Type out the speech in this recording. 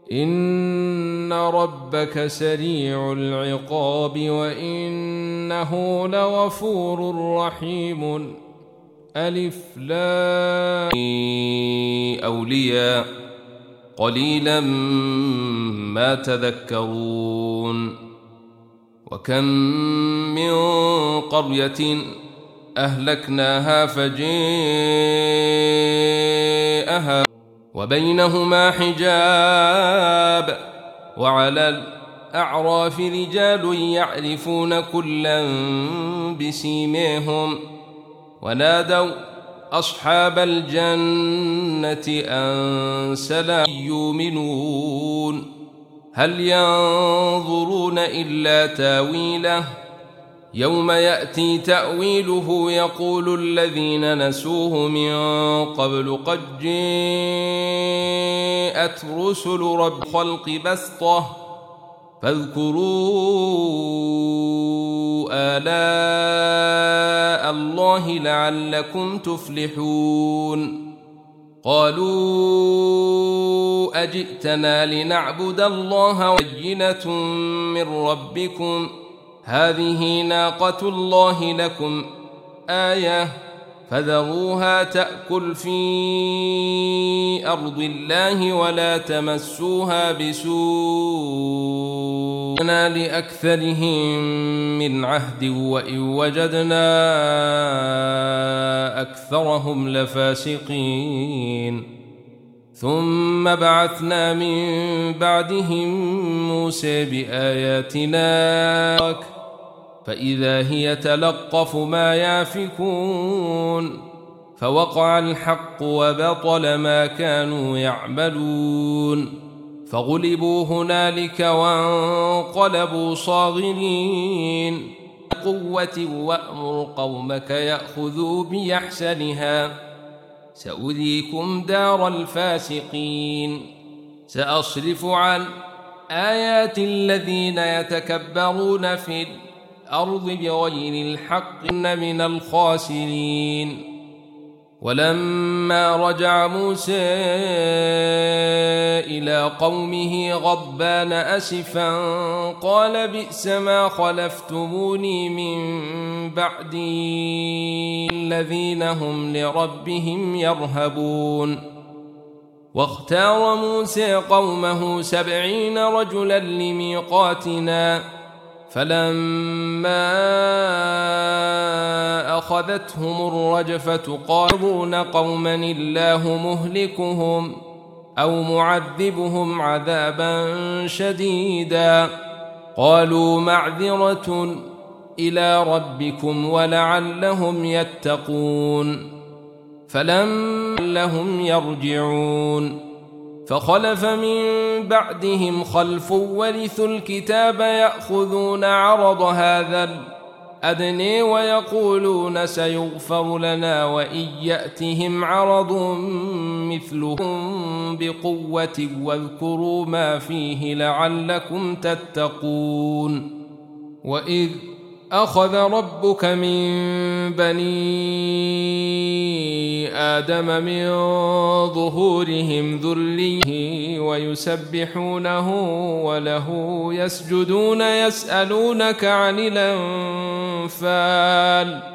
إن ربك سريع العقاب وإنه لغفور رحيم. ألف لام أولياء قليلا ما تذكرون. وكم من قرية أهلكناها فجاءها وبينهما حجاب وعلى الأعراف رجال يعرفون كلا بسيماهم ونادوا أصحاب الجنة أن سلام يؤمنون هل ينظرون إلا تاويله يوم يأتي تأويله يقول الذين نسوه من قبل قد جاءت رسل رب خلق بسطة فاذكروا آلاء الله لعلكم تفلحون. قالوا أجئتنا لنعبد الله وبينة من ربكم هذه ناقة الله لكم آية فذروها تأكل في أرض الله ولا تمسوها بسوء لأكثرهم من عهد وإن وجدنا أكثرهم لفاسقين. ثم بعثنا من بعدهم موسى بآياتنا فإذا هي تلقف ما يافكون فوقع الحق وبطل ما كانوا يعملون فغلبوا هنالك وانقلبوا صاغرين. قوة وأمر قومك يأخذوا بأحسنها سأريكم دار الفاسقين. سأصرف عن آيات الذين يتكبرون في الأرض بغير الحق من الخاسرين. ولما رجع موسى إلى قومه غضبان أسفا قال بئس ما خلفتموني من بعدي الذين هم لربهم يرهبون. واختار موسى قومه 70 رجلا لميقاتنا فلما أخذتهم الرجفة قالوا قوما الله مهلكهم أو معذبهم عذابا شديدا قالوا معذرة إلى ربكم ولعلهم يتقون فلما لهم يرجعون. فخلف من بعدهم خلف ورثوا الكتاب يأخذون عرض هذا الأدنى ويقولون سيغفر لنا وإن يأتهم عرض مثلهم بقوة واذكروا ما فيه لعلكم تتقون. وإذ أخذ ربك من بني آدم من ظهورهم ذريه ويسبحونه وله يسجدون يسألونك عن الأنفال